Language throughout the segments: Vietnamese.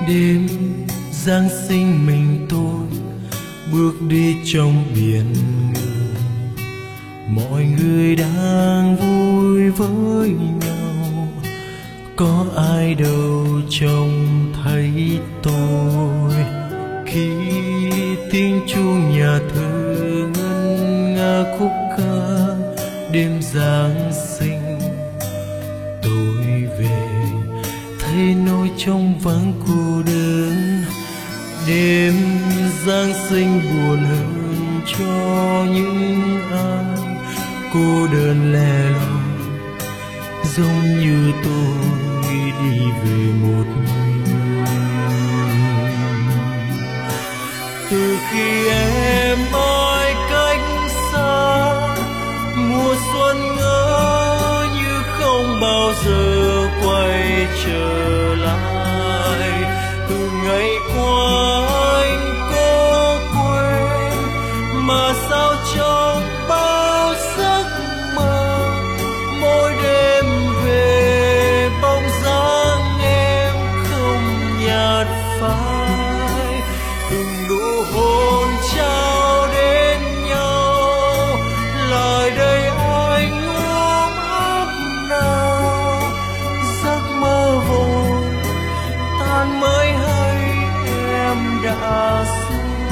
Đêm Giáng sinh mình tôi bước đi trong biển người, mọi người đang vui với nhau, có ai đâu trông thấy tôi. Khi tiếng chuông nhà thờ ngân nga khúc ca đêm Giáng sinh, tôi về thấy nỗi trống vắng cô đơn. Đêm Giáng sinh buồn hơn cho những ai cô đơn lẻ loi, giống như tôi đi về một mình. Từ khi em mãi cách xa, mùa xuân ngỡ như không bao giờ quay trở lại. Từ ngày qua anh có quên mà sao trong bao giấc mơ, mỗi đêm về bóng dáng em không nhạt phai. Từng nụ hôn trao đến nhau, lại đây anh ôm ấp nào. Giấc mơ vội tan mới hay em đã xa.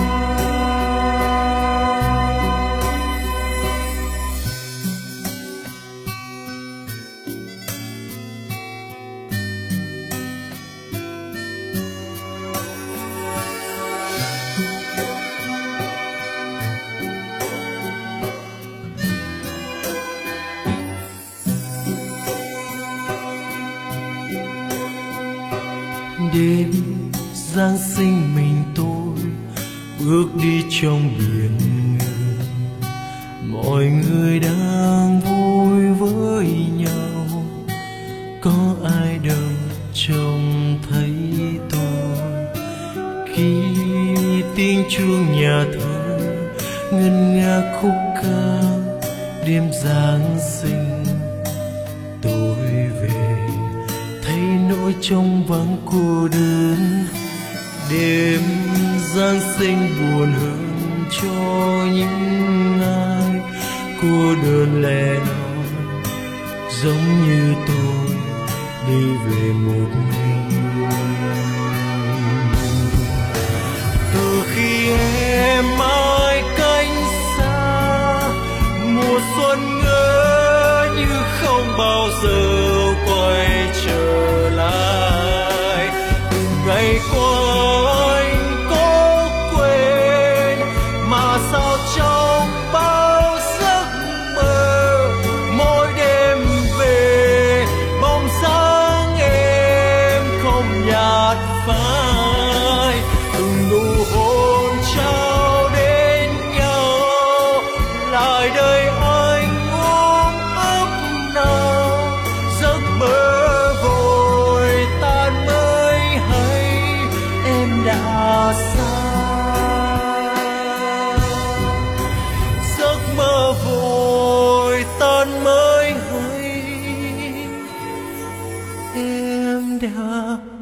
Đêm Giáng sinh mình tôi bước đi trong biển người, mọi người đang vui với nhau, có ai đâu trông thấy tôi. Khi tiếng chuông nhà thờ ngân nga khúc ca đêm Giáng sinh, tôi về thấy nỗi trống vắng cô đơn. Đêm Giáng sinh buồn hơn cho những ai cô đơn lẻ loi, giống như tôi đi về một mình. Từ khi em mãi cách xa, mùa xuân ngỡ như không bao giờ quay trở lại. Ngày qua anh có quên mà sao trong bao giấc mơ, mỗi đêm về bóng dáng em không nhạt phai. Từng nụ hôn trao đến nhau, lại đây anh ôm ấp nào. Giấc mơ vội tan mới hay em đã xa. Giấc mơ vội tan mới hay em đã